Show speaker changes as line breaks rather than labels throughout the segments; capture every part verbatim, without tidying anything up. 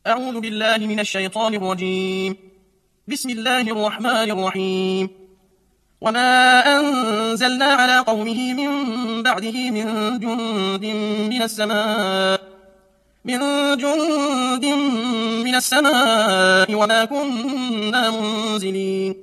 أعوذ بالله من الشيطان الرجيم. بسم الله الرحمن الرحيم. وما أنزلنا على قومه من بعده من جند من السماء من جند من السماء وما كنا منزلين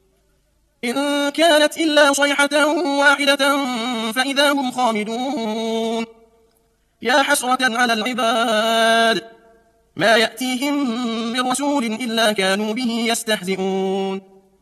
إن كانت إلا صيحة واحدة فإذا هم خامدون. يا حسرة على العباد ما يأتيهم من رسول إلا كانوا به يستهزئون.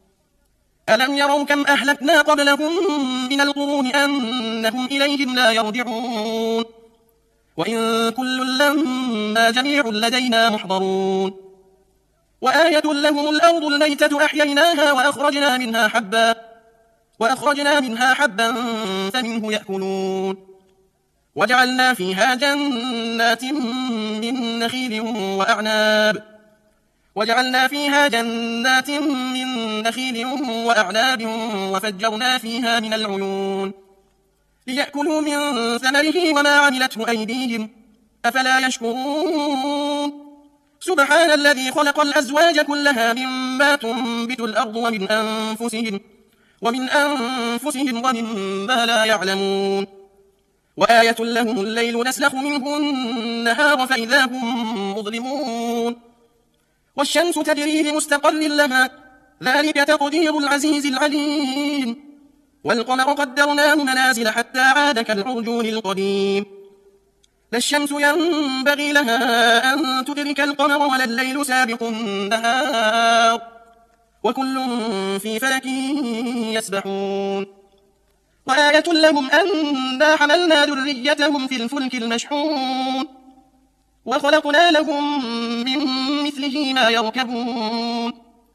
ألم يروا كم أهلكنا قبلهم من القرون أنهم إليهم لا يرجعون وإن كل لما جميع لدينا محضرون. وآية لهم الأرض الميتة أحييناها وأخرجنا منها حبا وأخرجنا منها حبا فمنه يأكلون وجعلنا فيها جنات من نخيل وأعناب وجعلنا فيها جنات من نخيل وأعناب وفجرنا فيها من العيون ليأكلوا من ثمره وما عملته أيديهم أفلا يشكرون. سبحان الذي خلق الأزواج كلها مما تنبت الأرض ومن أنفسهم ومن أنفسهم ومما لا يعلمون. وآية لهم الليل نسلخ منه النهار فإذا هم مظلمون. والشمس تجري لمستقر لها ذلك تقدير العزيز العليم. والقمر قدرناه منازل حتى عاد كالعرجون القديم. لا الشمس ينبغي لها أن تدرك القمر ولا الليل سابق النهار وكل في فلك يسبحون. وآية لهم أنا حملنا ذريتهم في الفلك المشحون وخلقنا لهم من مثله ما يركبون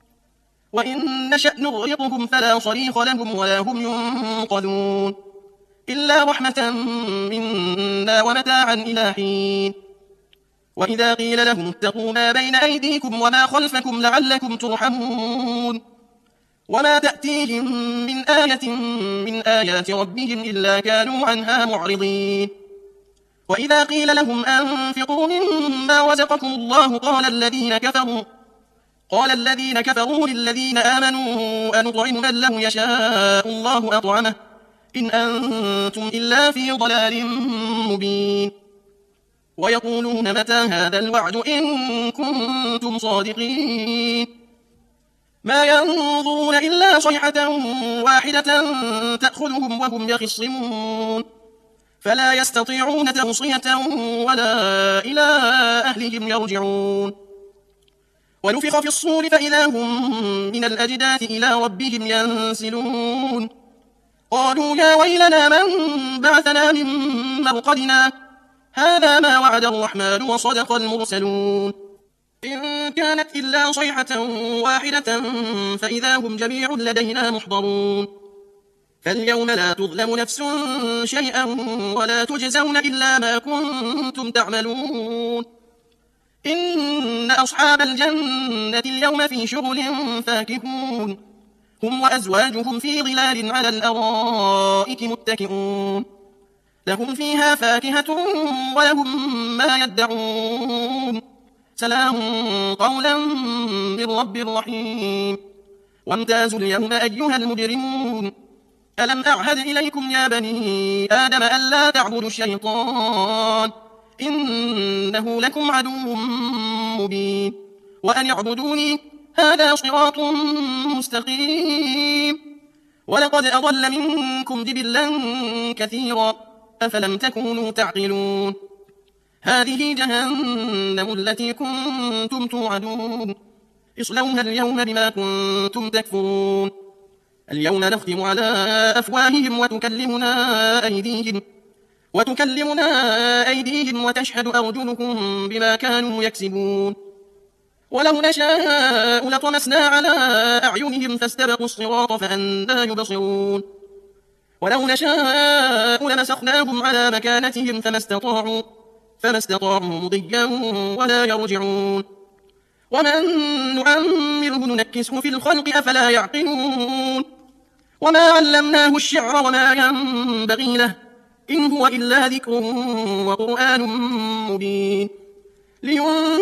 وإن نشأ نغرقهم فلا صريخ لهم ولا هم ينقذون إلا رحمة منا ومتاعا إلى حين. وإذا قيل لهم اتقوا ما بين أيديكم وما خلفكم لعلكم ترحمون وما تأتيهم من آية من آيات ربهم إلا كانوا عنها معرضين. وإذا قيل لهم أنفقوا مما رزقكم الله قال الذين كفروا قال الذين كفروا للذين آمنوا أنطعم من لو يشاء الله أطعمه إن أنتم إلا في ضلال مبين. ويقولون متى هذا الوعد إن كنتم صادقين. ما ينظرون إلا صيحة واحدة تأخذهم وهم يخصمون فلا يستطيعون توصية ولا إلى أهلهم يرجعون. ونفخ في الصور فإذا هم من الأجداث إلى ربهم ينسلون. قالوا يا ويلنا من بعثنا من مرقدنا هذا ما وعد الرحمن وصدق المرسلون. إن كانت إلا صيحة واحدة فإذا هم جميع لدينا محضرون. فاليوم لا تظلم نفس شيئا ولا تجزون إلا ما كنتم تعملون. إن أصحاب الجنة اليوم في شغل فاكهون هم وأزواجهم في ظلال على الأرائك متكئون لهم فيها فاكهة ولهم ما يدعون سلام قولا من رب رحيم. وامتازوا اليوم أيها المجرمون ألم أعهد إليكم يا بني آدم ألا تعبدوا الشيطان إنه لكم عدو مبين وأن اعبدوني هذا صراط مستقيم. ولقد أضل منكم جبلا كثيرا أفلم تكونوا تعقلون. هذه جهنم التي كنتم توعدون اصلوها اليوم بما كنتم تكفرون. اليوم نختم على أفواههم وتكلمنا أيديهم وتكلمنا أيديهم وتشهد أرجلكم بما كانوا يكسبون. ولو نشاء لطمسنا على أعينهم فاستبقوا الصراط فأنى يبصرون. ولو نشاء لمسخناهم على مكانتهم فما استطاعوا فما استطاعوا مضيا ولا يرجعون. ومن نعمره ننكسه في الخلق أفلا يعقلون. وما علمناه الشعر وما ينبغي له إن هو إلا ذكر وقرآن مبين لينذر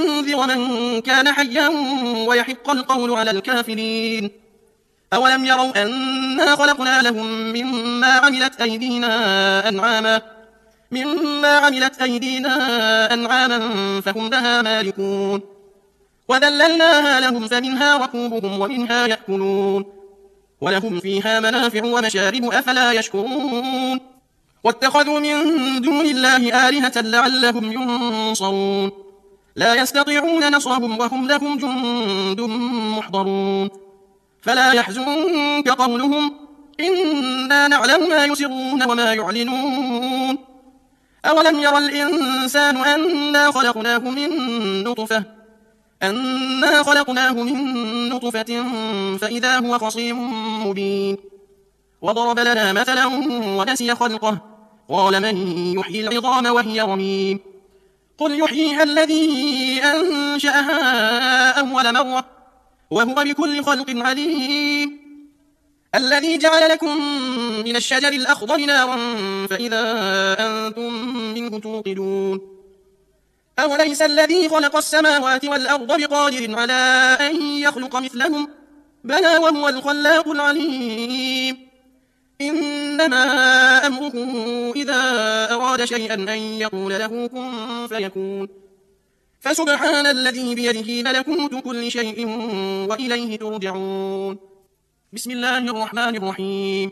من كان حيا ويحق القول على الكافرين. أولم يروا أنا خلقنا لهم مما عملت أيدينا أنعاما مما عملت أيدينا أنعاما فهم لها مالكون وذللناها لهم فمنها ركوبهم ومنها يأكلون ولهم فيها منافع ومشارب أفلا يشكرون. واتخذوا من دون الله آلهة لعلهم ينصرون لا يستطيعون نصرهم وهم لهم جند محضرون. فلا يحزنك قولهم إنا نعلم ما يسرون وما يعلنون. أولم يرى الإنسان أنا خلقناه من نطفة أنا خلقناه من نطفة فإذا هو خصيم مبين. وضرب لنا مثلا ونسي خلقه قال من يحيي العظام وهي رميم. قل يحييها الذي أنشأها أول مرة وهو بكل خلق عليم. الذي جعل لكم من الشجر الأخضر نارا فإذا أنتم منه توقدون. أوليس الذي خلق السماوات والأرض بقادر على أن يخلق مثلهم بلى وهو الخلاق العليم. إنما أمره إذا أراد شيئا أن يقول له كن فيكون. فسبحان الذي بيده ملكوت كل شيء وإليه ترجعون. بسم الله الرحمن الرحيم.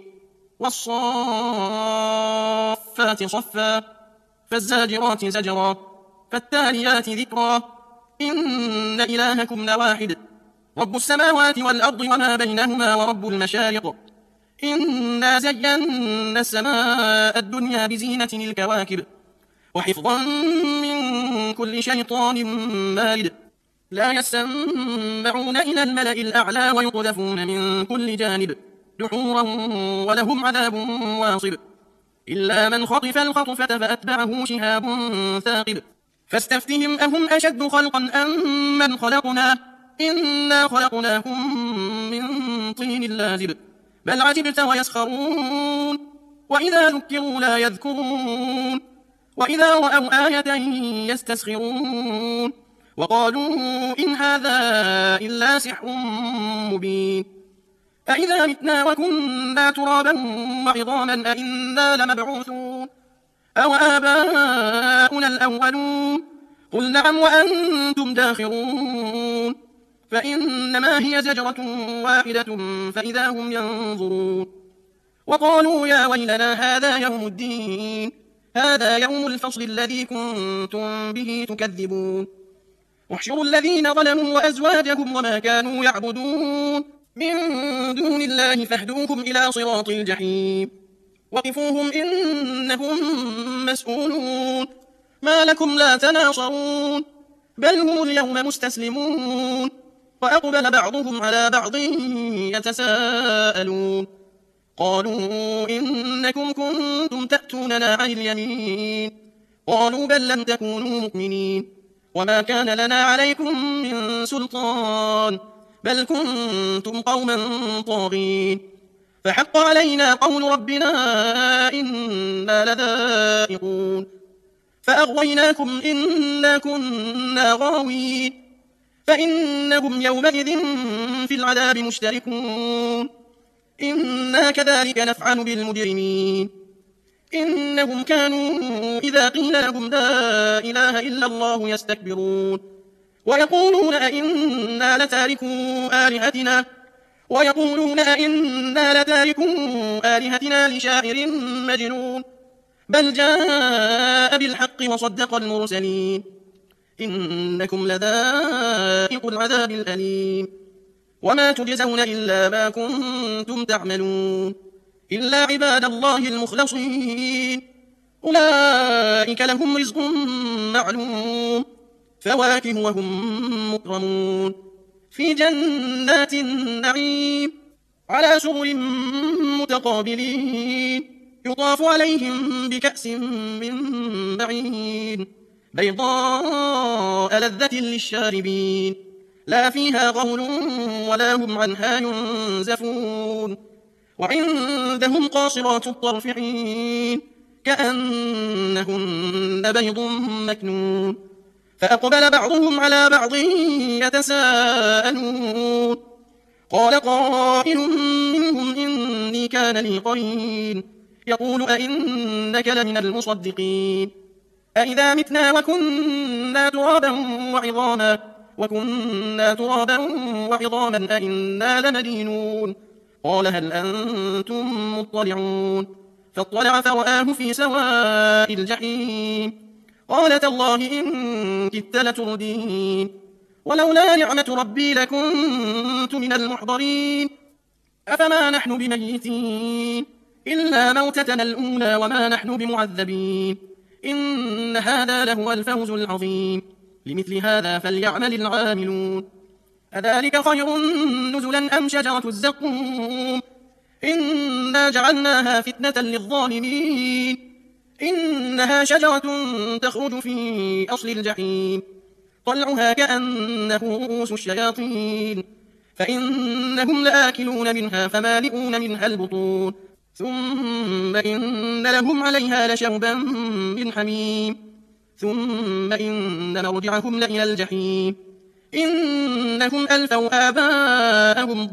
والصافات صفا فالزاجرات زجرا فالتاليات ذكرا إن إلهكم لواحد رب السماوات والأرض وما بينهما ورب المشارق. إنا زينا السماء الدنيا بزينة الكواكب وحفظا من كل شيطان مارد. لا يسمعون إلى الملأ الأعلى ويقذفون من كل جانب دحورا ولهم عذاب واصب. إلا من خطف الخطفة فأتبعه شهاب ثاقب. فاستفتهم أهم أشد خلقا أم من خلقنا إنا خلقناهم من طين لازب. بل عجبت ويسخرون وإذا ذكروا لا يذكرون وإذا رأوا آية يستسخرون وقالوا إن هذا إلا سحر مبين. أإذا متنا وكنا ترابا وعظاما أإنا لمبعوثون أو آباؤنا الأولون قل نعم وأنتم داخرون. فإنما هي زجرة واحدة فإذا هم ينظرون. وقالوا يا ويلنا هذا يوم الدين هذا يوم الفصل الذي كنتم به تكذبون. واحشروا الذين ظلموا وأزواجهم وما كانوا يعبدون من دون الله فاهدوهم إلى صراط الجحيم. وقفوهم إنهم مسؤولون. ما لكم لا تناصرون بل هم اليوم مستسلمون. وأقبل بعضهم على بعض يتساءلون قالوا إنكم كنتم تأتوننا عن اليمين قالوا بل لم تكونوا مؤمنين وما كان لنا عليكم من سلطان بل كنتم قوما طاغين. فحق علينا قول ربنا إنا لذائقون. فأغويناكم إنا كنا غاوين. فإنهم يومئذ في العذاب مشتركون. إنا كذلك نفعل بالمجرمين. إنهم كانوا إذا قيل لهم لا إله إلا الله يستكبرون ويقولون أئنا لتاركو آلهتنا ويقولون أئنا لتاركو آلهتنا لشاعر مجنون بل جاء بالحق وصدق المرسلين. إنكم لذائق العذاب الأليم وما تجزون إلا ما كنتم تعملون إلا عباد الله المخلصين أولئك لهم رزق معلوم فواكه وهم مكرمون في جنات النعيم على سرر متقابلين يطاف عليهم بكأس من معين بيضاء لذة للشاربين لا فيها غول ولا هم عنها ينزفون. وعندهم قاصرات الطرف عين كأنهن بيض مكنون فأقبل بعضهم على بعض يتساءلون قال قائل منهم إني كان لي قرين يقول أئنك لمن المصدقين أئذا متنا وكنا ترابا وعظاما وكنا ترابا وعظاما أئنا لمدينون قال هل أنتم مطلعون فاطلع فرآه في سواء الجحيم قال تالله إن كدت لتردين ولولا نعمة ربي لكنت من المحضرين أفما نحن بميتين إلا موتتنا الأولى وما نحن بمعذبين إن هذا لهو الفوز العظيم لمثل هذا فليعمل العاملون أذلك خير نزلا أم شجرة الزقوم إنا جعلناها فتنة للظالمين إنها شجرة تخرج في أصل الجحيم طلعها كأنه رؤوس الشياطين فإنهم لآكلون منها فمالئون منها البطون ثم إن لهم عليها لشوبا من حميم ثم إن مرجعهم لإلى الجحيم إنهم ألفوا آباءهم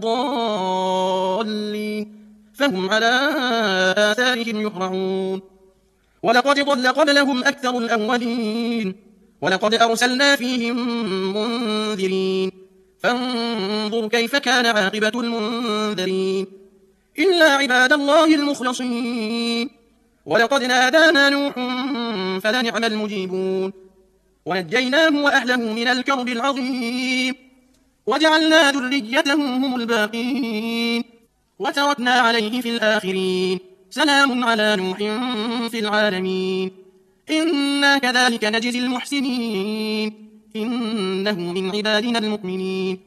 ضالين فهم على آثارهم يهرعون ولقد ضل قبلهم أكثر الأولين ولقد أرسلنا فيهم منذرين فانظر كيف كان عاقبة المنذرين إلا عباد الله المخلصين ولقد نادانا نوح فلنعم المجيبون ونجيناه وأهله من الكرب العظيم وجعلنا ذريتهم هم الباقين وتركنا عليه في الآخرين سلام على نوح في العالمين إنا كذلك نجزي المحسنين إنه من عبادنا المؤمنين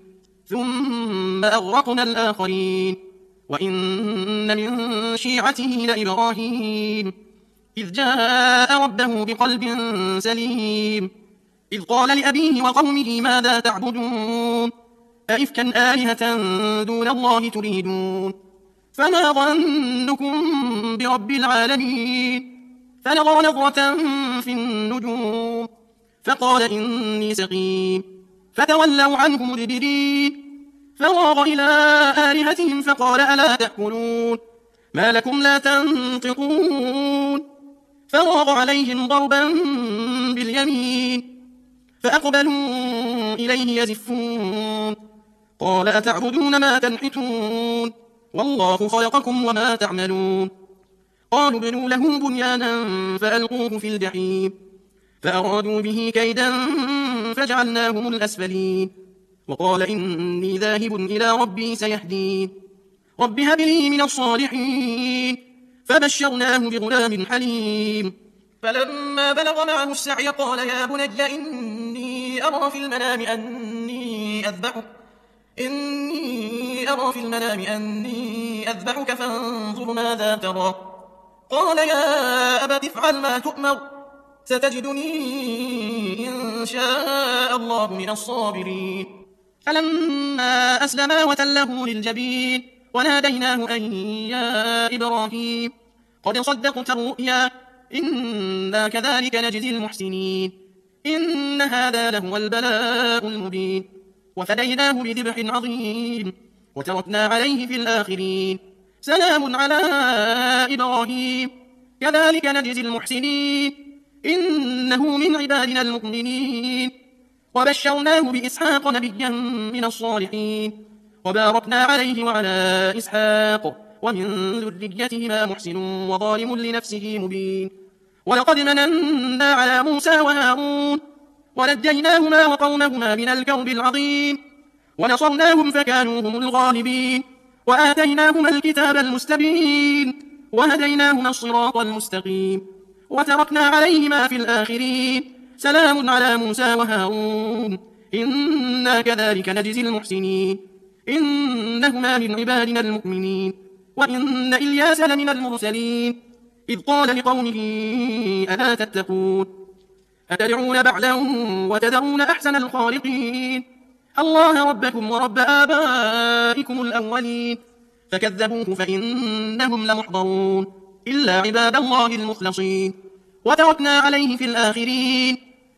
ثم أغرقنا الآخرين وإن من شيعته لإبراهيم إذ جاء ربه بقلب سليم إذ قال لأبيه وقومه ماذا تعبدون أئفكا آلهة دون الله تريدون فما ظنكم برب العالمين فنظر نظرة في النجوم فقال إني سقيم فتولوا عنه مدبرين فراغ إلى آلهتهم فقال ألا تأكلون ما لكم لا تنطقون فراغ عليهم ضربا باليمين فأقبلوا إليه يزفون قال أتعبدون ما تنحتون والله خلقكم وما تعملون قالوا ابنوا له بنيانا فألقوه في الجحيم فأرادوا به كيدا فجعلناهم الأسفلين وقال إني ذاهب إلى ربي سيهدين رب هب لي من الصالحين فبشرناه بغلام حليم فلما بلغ معه السعي قال يا بني إني أرى في المنام أني أذبحك إني أرى في المنام أني أذبحك فانظر ماذا ترى قال يا أبت افعل ما تؤمر ستجدني إن شاء الله من الصابرين فلما أسلما وتله للجبين وناديناه أن يا إبراهيم قد صدقت الرؤيا إنا كذلك نجزي المحسنين إن هذا لهو البلاء المبين وفديناه بذبح عظيم وتركنا عليه في الآخرين سلام على إبراهيم كذلك نجزي المحسنين إنه من عبادنا المؤمنين وبشرناه بإسحاق نبيا من الصالحين وباركنا عليه وعلى إسحاق ومن ذريتهما محسن وظالم لنفسه مبين ولقد مننا على موسى وهارون ونجيناهما وقومهما من الكرب العظيم ونصرناهم فكانوا هم الغالبين وآتيناهما الكتاب المستبين وهديناهما الصراط المستقيم وتركنا عليهما في الآخرين سلام على موسى وهارون إنا كذلك نجزي المحسنين إنهما من عبادنا المؤمنين وإن إلياس لمن المرسلين إذ قال لقومه ألا تتقون أتدعون بعلا وتذرون أحسن الخالقين الله ربكم ورب آبائكم الأولين فكذبوه فإنهم لمحضرون إلا عباد الله المخلصين وتركنا عليه في الآخرين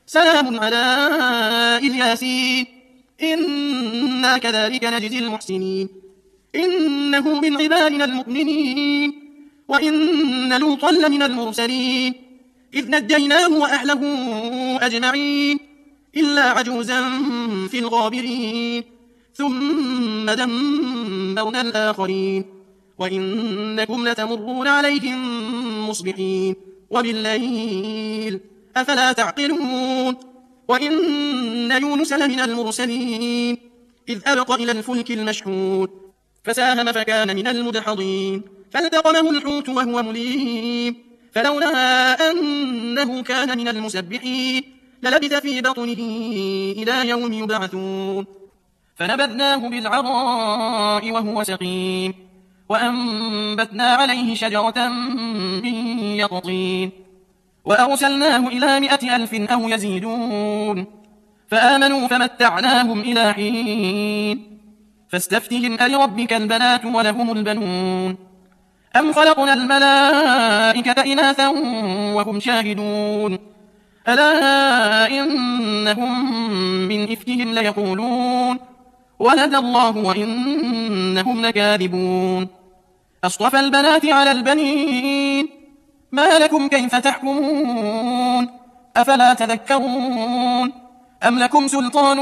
سلام على الياسين إنا كذلك نجزي المحسنين إنه من عبادنا المؤمنين وإن لوطا لمن المرسلين إذ نجيناه وأهله أجمعين إلا عجوزا في الغابرين ثم دمرنا الآخرين وإنكم لتمرون عليهم مصبحين وبالليل أفلا تعقلون وإن يونس لمن المرسلين إذ أبق إلى الفلك المشحون فساهم فكان من المدحضين فالتقمه الحوت وهو مليم فلولا أنه كان من المسبحين للبث في بطنه إلى يوم يبعثون فنبذناه بالعراء وهو سقيم وأنبتنا عليه شجرة من يقطين وأرسلناه إلى مائة ألف أو يزيدون فآمنوا فمتعناهم إلى حين فاستفتهم ألربك البنات ولهم البنون أم خلقنا الملائكة إناثا وهم شاهدون ألا إنهم من إفكهم ليقولون ولد الله وإنهم لكاذبون أصطفى البنات على البنين ما لكم كيف تحكمون أفلا تذكرون أم لكم سلطان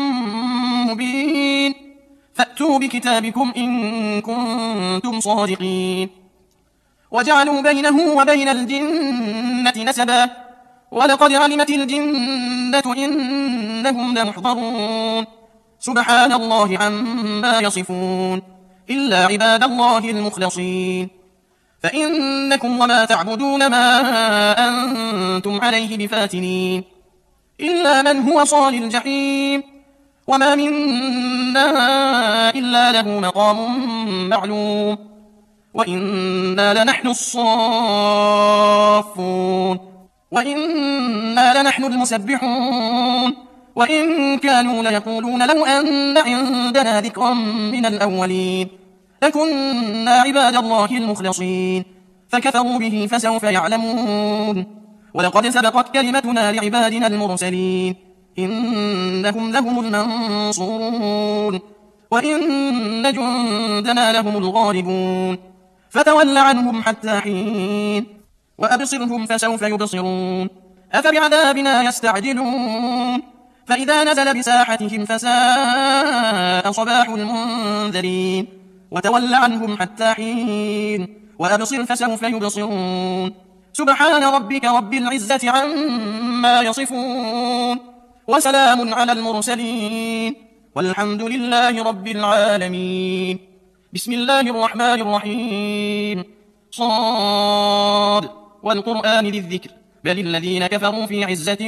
مبين فأتوا بكتابكم إن كنتم صادقين وجعلوا بينه وبين الجنة نسبا ولقد علمت الجنة إنهم لمحضرون سبحان الله عما يصفون إلا عباد الله المخلصين فإنكم وما تعبدون ما أنتم عليه بفاتنين إلا من هو صال الجحيم وما منا إلا له مقام معلوم وإنا لنحن الصافون وإنا لنحن المسبحون وإن كانوا ليقولون لو أن عندنا ذكرا من الأولين لكنا عباد الله المخلصين فكفروا به فسوف يعلمون ولقد سبقت كلمتنا لعبادنا المرسلين إنهم لهم المنصورون وإن جندنا لهم الغالبون فتول عنهم حتى حين وأبصرهم فسوف يبصرون أفبعذابنا يستعجلون فإذا نزل بساحتهم فساء صباح المنذرين وتول عنهم حتى حين وأبصر فسوف يبصرون سبحان ربك رب العزة عما يصفون وسلام على المرسلين والحمد لله رب العالمين بسم الله الرحمن الرحيم صاد والقرآن ذي الذكر بل الذين كفروا في عزة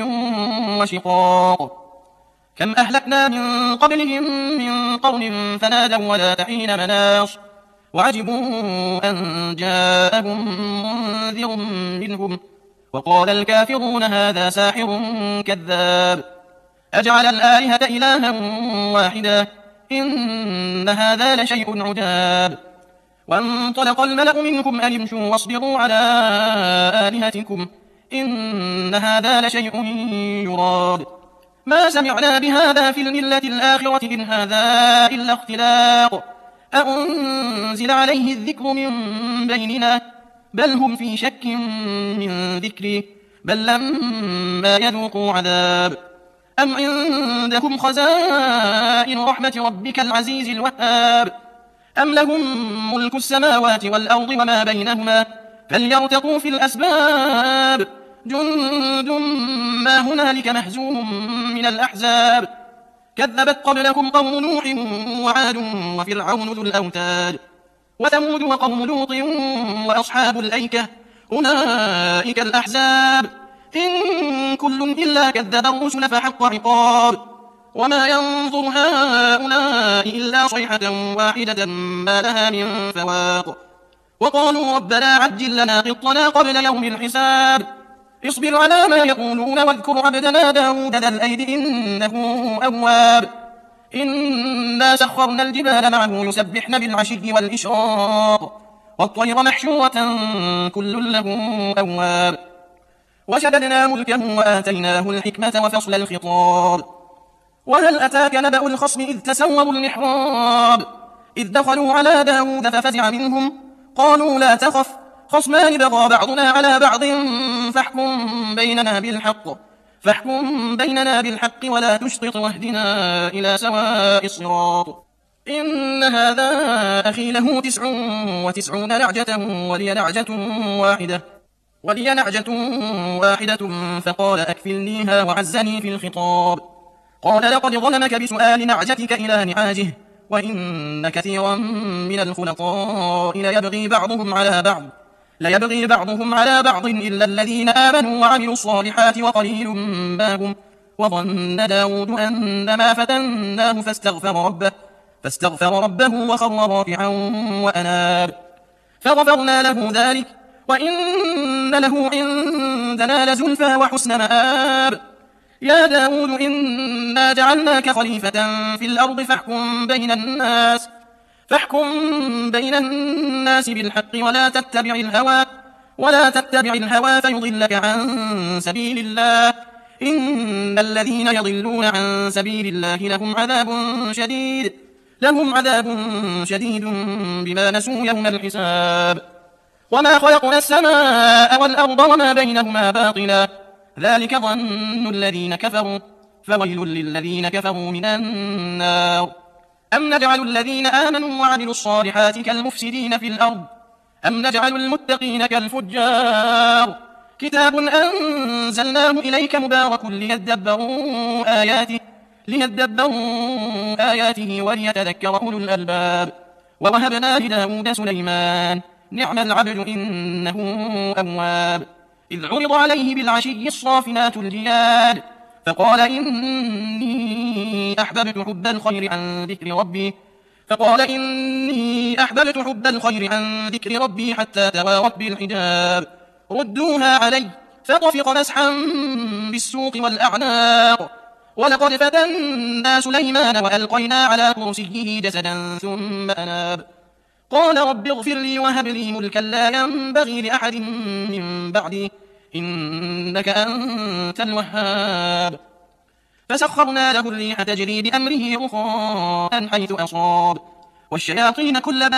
وشقاق كم أهلكنا من قبلهم من قرن فنادوا ولا تحين مناص وعجبوا أن جاءهم منذر منهم وقال الكافرون هذا ساحر كذاب أجعل الآلهة إلها واحدا إن هذا لشيء عجاب وانطلق الملأ منهم أن امشوا واصبروا على آلهتكم إن هذا لشيء يراد ما سمعنا بهذا في الملة الآخرة إن هذا إلا اختلاق أأنزل عليه الذكر من بيننا بل هم في شك من ذكري بل لما يذوقوا عذاب أم عندهم خزائن رحمة ربك العزيز الوهاب أم لهم ملك السماوات والأرض وما بينهما فليرتقوا في الأسباب جند ما هنالك مهزوم من الأحزاب كذبت قبلكم قوم نوح وعاد وفرعون ذو الأوتاد وثمود وقوم لوط وأصحاب الأيكة أولئك الأحزاب إن كل إلا كذب الرسل فحق عقاب وما ينظر هؤلاء إلا صيحة واحدة ما لها من فواق وقالوا ربنا عجل لنا قطنا قبل يوم الحساب اصبر على ما يقولون واذكر عبدنا داود ذا الأيد إنه أواب إنا سخرنا الجبال معه يسبحن بالعشي والإشراق والطير محشورة كل له أواب وشددنا ملكه وآتيناه الحكمة وفصل الخطاب. وهل أتاك نبأ الخصم إذ تسوروا المحراب إذ دخلوا على داود ففزع منهم قالوا لا تخف خصمان بغى بعضنا على بعض فاحكم بيننا بالحق فاحكم بيننا بالحق ولا تشطط واهدنا إلى سواء الصراط. إن هذا أخي له تسع وتسعون نعجة ولي نعجة واحدة ولي نعجة واحدة فقال أكفلنيها وعزني في الخطاب. قال لقد ظلمك بسؤال نعجتك إلى نعاجه وإن كثيرا من الخلطاء ليبغي بعضهم على بعض ليبغي بعضهم على بعض إلا الذين آمنوا وعملوا الصالحات وقليل ما هم. وظن داود أنما فتناه فاستغفر ربه فاستغفر ربه وخر راكعا وأناب فغفرنا له ذلك وإن له عندنا لزلفى وحسن مآب. يا داود إنا جعلناك خليفة في الأرض فاحكم بين الناس فاحكم بين الناس بالحق ولا تتبع الهوى ولا تتبع الهوى فيضلك عن سبيل الله. إن الذين يضلون عن سبيل الله لهم عذاب شديد لهم عذاب شديد بما نسوا يوم الحساب. وما خلقنا السماء والأرض وما بينهما باطلا ذلك ظن الذين كفروا فويل للذين كفروا من النار. أم نجعل الذين آمنوا وعملوا الصالحات كالمفسدين في الأرض أم نجعل المتقين كالفجار. كتاب أنزلناه إليك مبارك ليدبروا آياته ليدبروا آياته وليتذكر أولو الألباب. ووهبنا لداود سليمان نعم العبد إنه أواب. إذ عرض عليه بالعشي الصافنات الجياد فقال إني أحببت حب الخير عن ذكر ربي فقال إني أحببت حب الخير عن ذكر ربي حتى توارت بالحجاب. ردوها علي فطفق مسحا بالسوق والأعناق. ولقد فتنا سليمان وألقينا على كرسيه جسدا ثم أناب. قال رب اغفر لي وهب لي ملكا لا ينبغي لأحد من بعدي إنك أنت الوهاب. فسخرنا له الريح تجري بأمره رخاء حيث أصاب والشياطين كل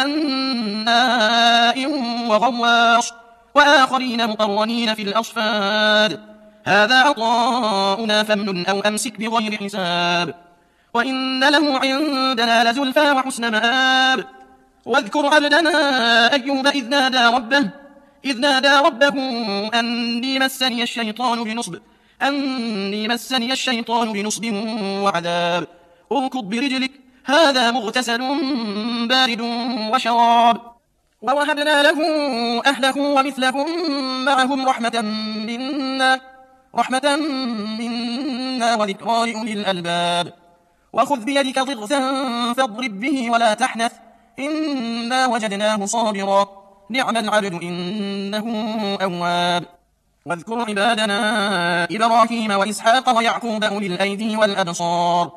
بناء وغواص وآخرين مقرنين في الأصفاد. هذا عطاؤنا فامنن أو أمسك بغير حساب. وإن له عندنا لزلفى وحسن مآب. واذكر عبدنا أيوب إذ نادى ربه إذ نادى ربه أني مسني الشيطان بنصب أني مسني الشيطان بنصب وعذاب. اركض برجلك هذا مغتسل بارد وشراب. ووهبنا له أهله ومثلهم معهم رحمة منا رحمة منا وذكرى لأولي الألباب. وخذ بيدك ضغثا فاضرب به ولا تحنث إنا وجدناه صابرا نعم العبد إنه أواب. واذكر عبادنا إبراهيم وإسحاق ويعقوب أولي الأيدي والأبصار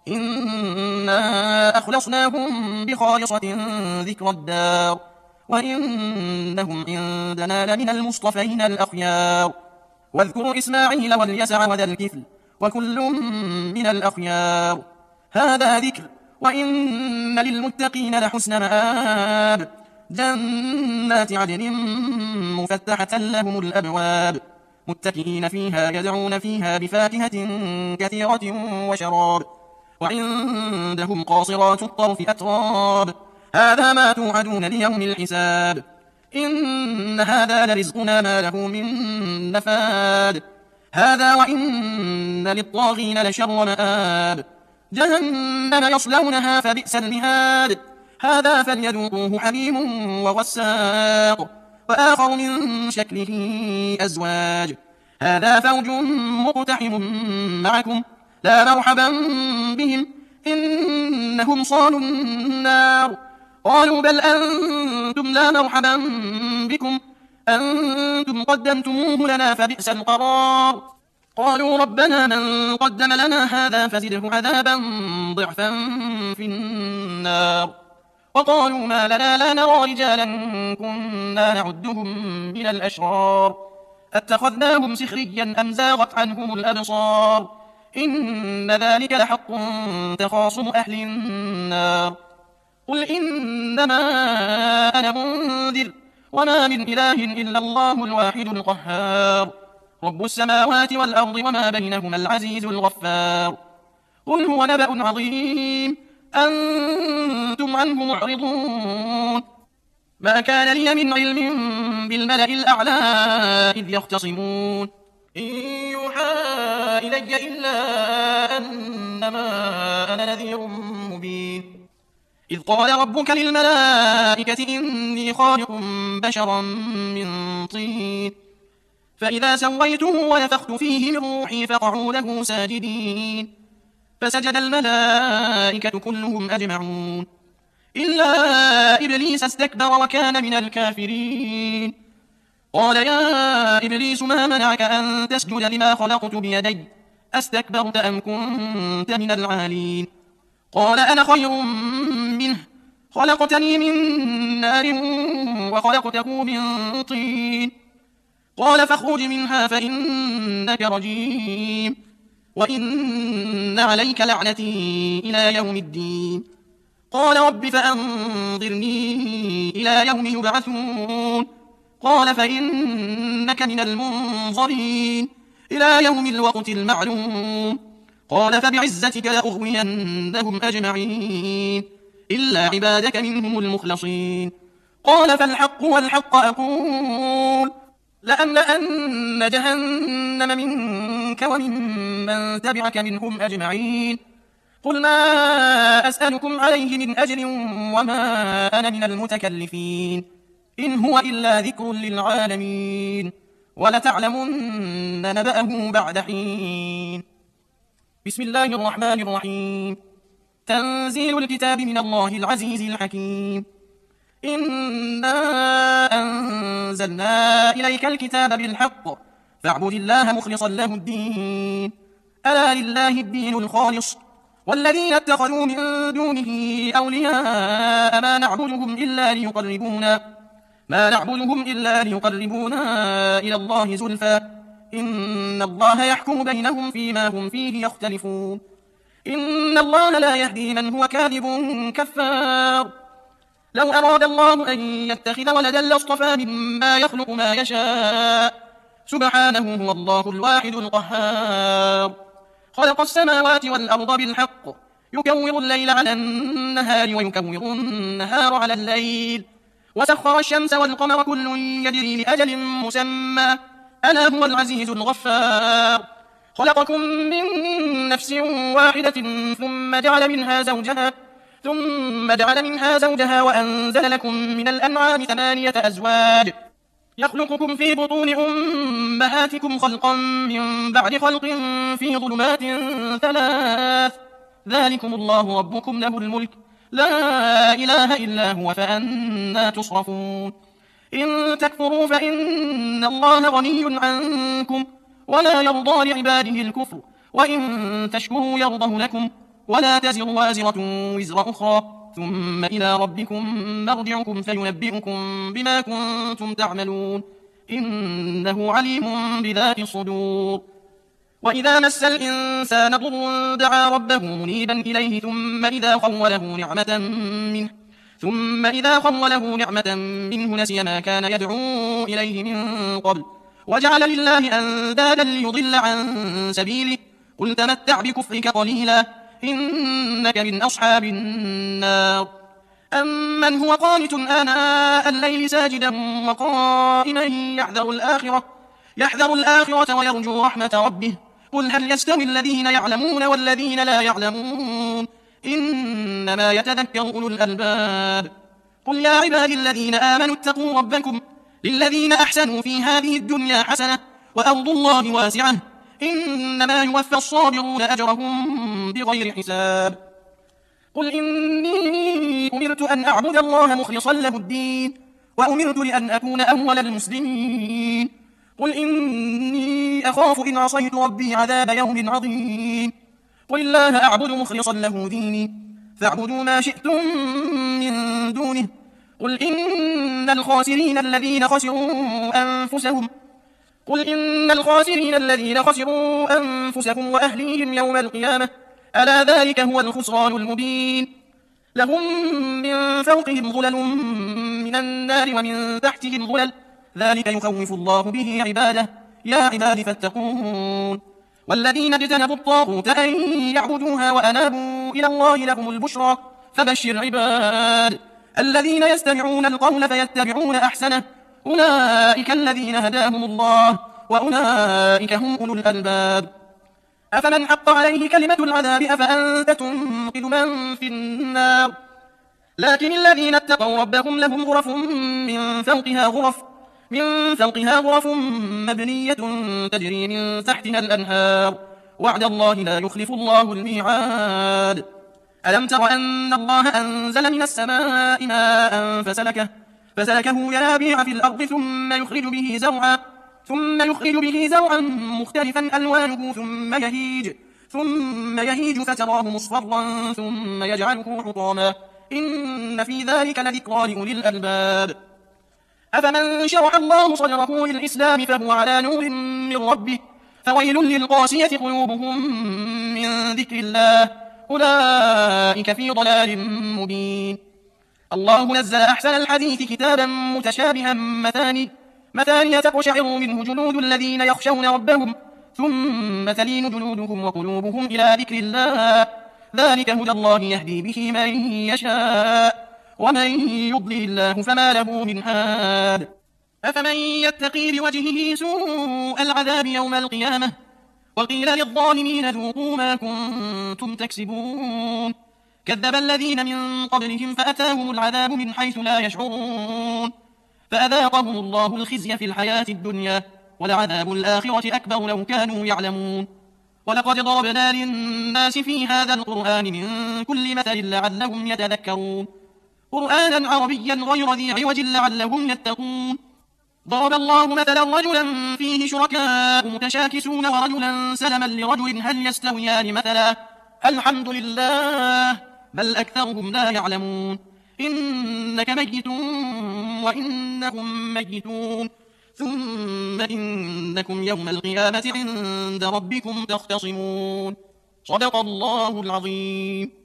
إنا أخلصناهم بخالصة ذكر الدار وإنهم عندنا لمن المصطفين الأخيار. واذكر إسماعيل واليسع وذا الكفل وكل من الأخيار. هذا ذكر وإن للمتقين لحسن مآب. جنات عدن مفتحة لهم الأبواب متكئين فيها يدعون فيها بفاكهة كثيرة وشراب. وعندهم قاصرات الطرف أتراب. هذا ما توعدون ليوم الحساب. إن هذا لرزقنا ما له من نفاد. هذا وإن للطاغين لشر مآب. جهنم يصلونها فبئس المهاد. هذا فليذوقوه حميم وغساق وآخر من شكله أزواج. هذا فوج مقتحم معكم لا مرحبا بهم إنهم صالوا النار. قالوا بل أنتم لا مرحبا بكم أنتم قدمتموه لنا فبئس القرار. قالوا ربنا من قدم لنا هذا فزده عذابا ضعفا في النار. وقالوا ما لنا لا نرى رجالا كنا نعدهم من الأشرار أتخذناهم سخريا أم زاغت عنهم الأبصار إن ذلك لحق تخاصم أهل النار قل إنما أنا منذر وما من إله إلا الله الواحد القهار رب السماوات والأرض وما بينهما العزيز الغفار قل هو نبأ عظيم أنتم عنه معرضون ما كان لي من علم بالملأ الأعلى إذ يختصمون إن يوحى إلي إلا أنما أنا نذير مبين إذ قال ربك للملائكة إني خالق بشرا من طين فإذا سويته ونفخت فيه من روحي فقعوا له ساجدين فسجد الملائكة كلهم أجمعون إلا إبليس استكبر وكان من الكافرين قال يا إبليس ما منعك أن تسجد لما خلقت بيدي أستكبرت أم كنت من العالين قال أنا خير منه خلقتني من نار وخلقته من طين قال فاخرج منها فإنك رجيم وإن عليك لعنتي إلى يوم الدين قال رب فأنظرني إلى يوم يبعثون قال فإنك من المنظرين إلى يوم الوقت المعلوم قال فبعزتك لأغوينهم أجمعين إلا عبادك منهم المخلصين قال فالحق والحق أقول لأملأن جهنم منك وممن تبعك منهم أجمعين قل ما أسألكم عليه من أجر وما أنا من المتكلفين إن هو إلا ذكر للعالمين ولتعلمن نبأه بعد حين بسم الله الرحمن الرحيم تنزيل الكتاب من الله العزيز الحكيم إنا أنزلنا إليك الكتاب بالحق فاعبد الله مخلصا له الدين ألا لله الدين الخالص والذين اتخذوا من دونه أولياء ما نعبدهم إلا ليقربونا ما نعبدهم إلا ليقربونا إلى الله زلفى إن الله يحكم بينهم فيما هم فيه يختلفون إن الله لا يهدي من هو كاذب كفار لو أراد الله أن يتخذ ولدا لاصطفى مما يخلق ما يشاء سبحانه هو الله الواحد القهار خلق السماوات والأرض بالحق يكور الليل على النهار ويكور النهار على الليل وسخر الشمس والقمر كل يجري لأجل مسمى ألا هو العزيز الغفار خلقكم من نفس واحدة ثم جعل منها زوجها ثم جعل منها زوجها وأنزل لكم من الأنعام ثمانية أزواج يخلقكم في بطون أمهاتكم خلقا من بعد خلق في ظلمات ثلاث ذلكم الله ربكم له الملك لا إله إلا هو فأنا تصرفون إن تكفروا فإن الله غني عنكم ولا يرضى لعباده الكفر وإن تشكروا يرضه لكم ولا تزر وازرة وزر أخرى ثم إلى ربكم مرجعكم فينبئكم بما كنتم تعملون إنه عليم بذات الصدور وإذا مس الإنسان ضر دعا ربه منيبا إليه ثم إذا خوله نعمة منه ثم إذا خوله نعمة منه نسي ما كان يدعو إليه من قبل وجعل لله أندادا ليضل عن سبيله قل تمتع بكفرك قليلا إنك من أصحاب النار أمن هو قانت آناء الليل ساجدا وقائما يحذر الآخرة يحذر الآخرة ويرجو رحمة ربه قل هل يستوي الذين يعلمون والذين لا يعلمون إنما يتذكر أولو الألباب قل يا عبادي الذين آمنوا اتقوا ربكم للذين أحسنوا في هذه الدنيا حسنة وأرض الله واسعة إنما يوفى الصابرون أجرهم بغير حساب قل إني أمرت أن أعبد الله مخلصا له الدين وأمرت لأن أكون أول المسلمين قل إني أخاف إن عصيت ربي عذاب يوم عظيم قل الله أعبد مخلصا له ديني فاعبدوا ما شئتم من دونه قل إن الخاسرين الذين خسروا أنفسهم قل إن الخاسرين الذين خسروا أنفسهم وأهليهم يوم القيامة ألا ذلك هو الخسران المبين لهم من فوقهم ظلل من النار ومن تحتهم ظلل ذلك يخوف الله به عباده يا عباد فاتقون والذين اجتنبوا الطاغوت أن يعبدوها وأنابوا إلى الله لهم البشرى فبشر عباد الذين يستمعون القول فيتبعون أحسنه أولئك الذين هداهم الله وأولئك هم أولو الألباب أفمن حق عليه كلمة العذاب أفأنت تنقذ من في النار لكن الذين اتقوا ربهم لهم غرف من فوقها غرف من فوقها غرف مبنية تجري من تحتها الأنهار وعد الله لا يخلف الله الميعاد ألم تر أن الله أنزل من السماء ماء فسلكه فسلكه ينابيع في الأرض ثم يخرج به زرعا ثم يخرج به زرعا مختلفا ألوانه ثم يهيج ثم يهيج فتراه مصفرا ثم يجعله حطاما إن في ذلك لذكرى لأولي الألباب أفمن شرح الله صدره للإسلام فهو على نور من ربه فويل للقاسية قلوبهم من ذكر الله أولئك في ضلال مبين الله نزل أحسن الحديث كتابا متشابها مثاني مثانية تقشعر منه جلود الذين يخشون ربهم ثم تلين جلودهم وقلوبهم إلى ذكر الله ذلك هدى الله يهدي به من يشاء ومن يضلل الله فما له من هاد أفمن يتقي بوجهه سوء العذاب يوم القيامة وقيل للظالمين ذوقوا ما كنتم تكسبون كذب الذين من قبلهم فأتاهم العذاب من حيث لا يشعرون فأذاقهم الله الخزي في الحياة الدنيا ولعذاب الآخرة أكبر لو كانوا يعلمون ولقد ضربنا للناس في هذا القرآن من كل مثل لعلهم يتذكرون قرآنا عربيا غير ذي عوج لعلهم يتقون ضرب الله مثلا رجلا فيه شركاء متشاكسون ورجلا سلما لرجل هل يستويان مثلا الحمد لله بل أكثرهم لا يعلمون إنك ميت وإنهم ميتون ثم إنكم يوم القيامة عند ربكم تختصمون صدق الله العظيم.